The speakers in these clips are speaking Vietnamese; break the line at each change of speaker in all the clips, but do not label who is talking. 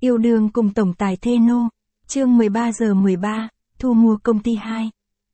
Yêu đương cùng tổng tài thê nô, chương 13 giờ 13, thu mua công ty 2.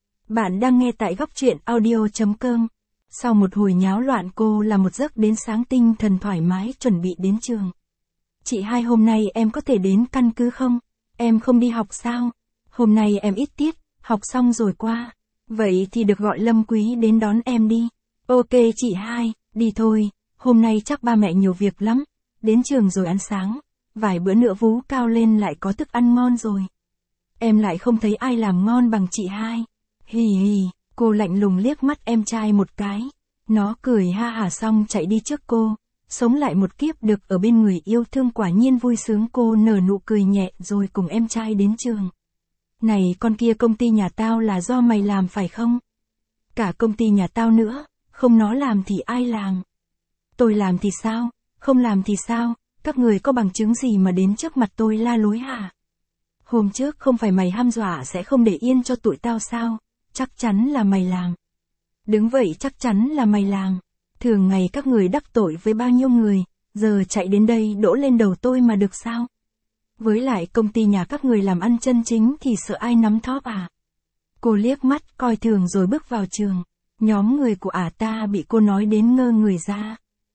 Bạn đang nghe tại góc truyện audio.com. Sau một hồi nháo loạn cô là một giấc đến sáng tinh thần thoải mái chuẩn bị đến trường. Chị hai, hôm nay em có thể đến căn cứ không? Em không đi học sao? Hôm nay em ít tiết, học xong rồi qua. Vậy thì được gọi Lâm Quý đến đón em đi. Ok chị hai, đi thôi, hôm nay chắc ba mẹ nhiều việc lắm. Đến trường rồi ăn sáng, vài bữa nữa vú cao lên lại có thức ăn ngon rồi. Em lại không thấy ai làm ngon bằng chị hai. Hì hì, cô lạnh lùng liếc mắt em trai một cái. Nó cười ha hả xong chạy đi trước cô. Sống lại một kiếp được ở bên người yêu thương quả nhiên vui sướng, cô nở nụ cười nhẹ rồi cùng em trai đến trường. Này con kia, công ty nhà tao là do mày làm phải không? Cả công ty nhà tao nữa, không nó làm thì ai làm? Tôi làm thì sao? Không làm thì sao? Các người có bằng chứng gì mà đến trước mặt tôi la lối hả? Hôm trước không phải mày hăm dọa sẽ không để yên cho tụi tao sao? Chắc chắn là mày làm. Đứng vậy chắc chắn là mày làm. Thường ngày các người đắc tội với bao nhiêu người, giờ chạy đến đây đổ lên đầu tôi mà được sao? Với lại công ty nhà các người làm ăn chân chính thì sợ ai nắm thóp à? Cô liếc mắt coi thường rồi bước vào trường. Nhóm người của ta bị cô nói đến ngơ người ra.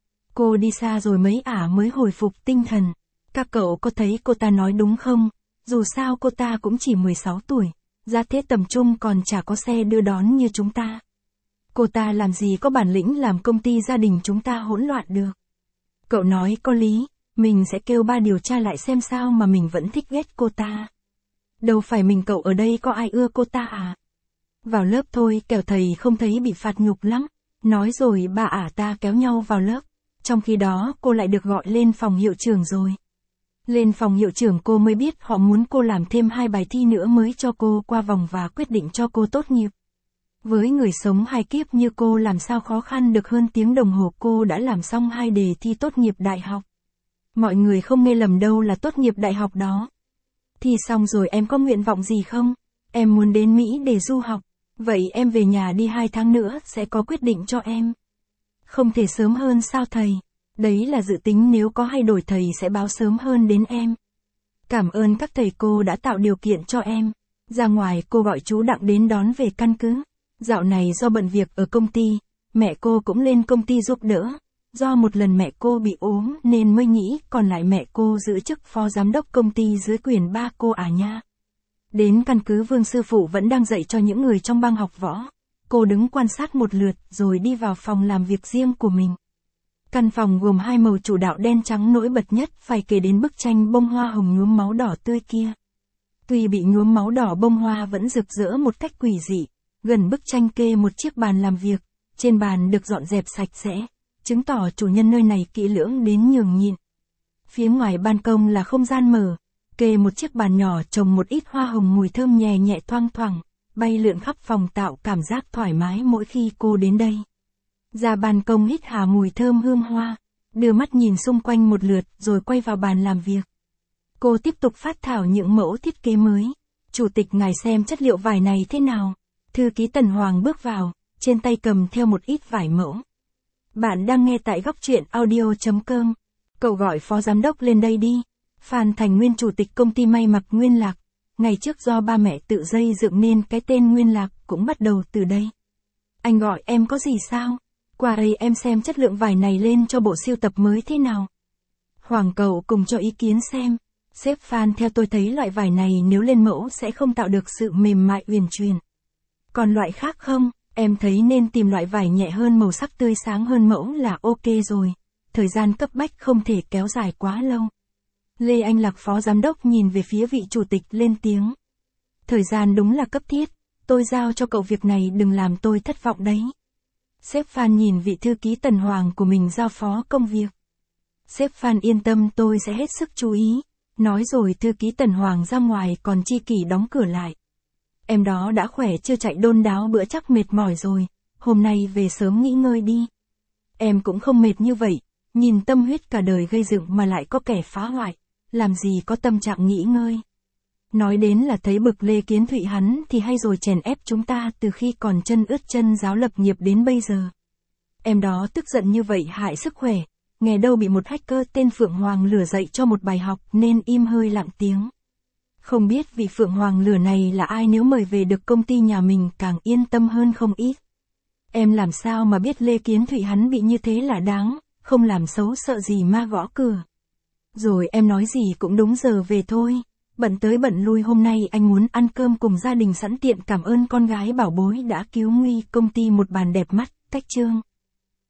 Cô đi xa rồi mấy mới hồi phục tinh thần. Các cậu có thấy cô ta nói đúng không? Dù sao cô ta cũng chỉ 16 tuổi, ra thế tầm trung còn chả có xe đưa đón như chúng ta. Cô ta làm gì có bản lĩnh làm công ty gia đình chúng ta hỗn loạn được. Cậu nói có lý, mình sẽ kêu ba điều tra lại xem sao mà mình vẫn thích ghét cô ta. Đâu phải mình cậu ở đây có ai ưa cô ta à? Vào lớp thôi, kẻo thầy không thấy bị phạt nhục lắm. Nói rồi ba ta kéo nhau vào lớp. Trong khi đó cô lại được gọi lên phòng hiệu trưởng rồi. Lên phòng hiệu trưởng cô mới biết họ muốn cô làm thêm 2 bài thi nữa mới cho cô qua vòng và quyết định cho cô tốt nghiệp. Với người sống 2 kiếp như cô làm sao khó khăn được hơn tiếng đồng hồ cô đã làm xong 2 đề thi tốt nghiệp đại học. Mọi người không nghe lầm đâu là tốt nghiệp đại học đó. Thi xong rồi em có nguyện vọng gì không? Em muốn đến Mỹ để du học. Vậy em về nhà đi 2 tháng nữa sẽ có quyết định cho em. Không thể sớm hơn sao thầy? Đấy là dự tính, nếu có thay đổi thầy sẽ báo sớm hơn đến em. Cảm ơn các thầy cô đã tạo điều kiện cho em. Ra ngoài cô gọi chú Đặng đến đón về căn cứ. Dạo này do bận việc ở công ty, mẹ cô cũng lên công ty giúp đỡ. Do một lần mẹ cô bị ốm nên mới nghĩ còn lại mẹ cô giữ chức phó giám đốc công ty dưới quyền ba cô nha. Đến căn cứ Vương sư phụ vẫn đang dạy cho những người trong bang học võ. Cô đứng quan sát một lượt rồi đi vào phòng làm việc riêng của mình. Căn phòng gồm 2 màu chủ đạo đen trắng, nổi bật nhất phải kể đến bức tranh bông hoa hồng nhuốm máu đỏ tươi kia. Tuy bị nhuốm máu đỏ, bông hoa vẫn rực rỡ một cách quỷ dị. Gần bức tranh kê một chiếc bàn làm việc, trên bàn được dọn dẹp sạch sẽ, chứng tỏ chủ nhân nơi này kỹ lưỡng đến nhường nhịn. Phía ngoài ban công là không gian mở, kê một chiếc bàn nhỏ trồng một ít hoa hồng mùi thơm nhẹ nhẹ thoang thoảng, bay lượn khắp phòng tạo cảm giác thoải mái mỗi khi cô đến đây. Ra ban công hít hà mùi thơm hương hoa, đưa mắt nhìn xung quanh một lượt rồi quay vào bàn làm việc. Cô tiếp tục phác thảo những mẫu thiết kế mới. Chủ tịch ngài xem chất liệu vải này thế nào? Thư ký Tần Hoàng bước vào, trên tay cầm theo một ít vải mẫu. Bạn đang nghe tại góc truyện audio.com. Cậu gọi phó giám đốc lên đây đi. Phan Thành Nguyên, chủ tịch công ty may mặc Nguyên Lạc. Ngày trước do ba mẹ tự gây dựng nên cái tên Nguyên Lạc cũng bắt đầu từ đây. Anh gọi em có gì sao? Qua đây em xem chất lượng vải này lên cho bộ sưu tập mới thế nào. Hoàng cậu cùng cho ý kiến xem. Sếp Phan, theo tôi thấy loại vải này nếu lên mẫu sẽ không tạo được sự mềm mại uyển chuyển. Còn loại khác không? Em thấy nên tìm loại vải nhẹ hơn, màu sắc tươi sáng hơn mẫu là ok rồi. Thời gian cấp bách không thể kéo dài quá lâu. Lê Anh Lạc, phó giám đốc, nhìn về phía vị chủ tịch lên tiếng. Thời gian đúng là cấp thiết. Tôi giao cho cậu việc này, đừng làm tôi thất vọng đấy. Sếp Phan nhìn vị thư ký Tần Hoàng của mình giao phó công việc. Sếp Phan yên tâm, tôi sẽ hết sức chú ý. Nói rồi thư ký Tần Hoàng ra ngoài, còn Chi Kỷ đóng cửa lại. Em đó đã khỏe chưa, chạy đôn đáo bữa chắc mệt mỏi rồi, hôm nay về sớm nghỉ ngơi đi. Em cũng không mệt như vậy, nhìn tâm huyết cả đời gây dựng mà lại có kẻ phá hoại, làm gì có tâm trạng nghỉ ngơi. Nói đến là thấy bực Lê Kiến Thụy, hắn thì hay rồi chèn ép chúng ta từ khi còn chân ướt chân ráo lập nghiệp đến bây giờ. Em đó tức giận như vậy hại sức khỏe, nghe đâu bị một hacker tên Phượng Hoàng lừa dạy cho một bài học nên im hơi lặng tiếng. Không biết vị Phượng Hoàng lừa này là ai, nếu mời về được công ty nhà mình càng yên tâm hơn không ít. Em làm sao mà biết Lê Kiến Thụy hắn bị như thế là đáng, không làm xấu sợ gì ma gõ cửa. Rồi em nói gì cũng đúng giờ về thôi. Bận tới bận lui hôm nay anh muốn ăn cơm cùng gia đình, sẵn tiện cảm ơn con gái bảo bối đã cứu nguy công ty một bàn đẹp mắt, cách chương.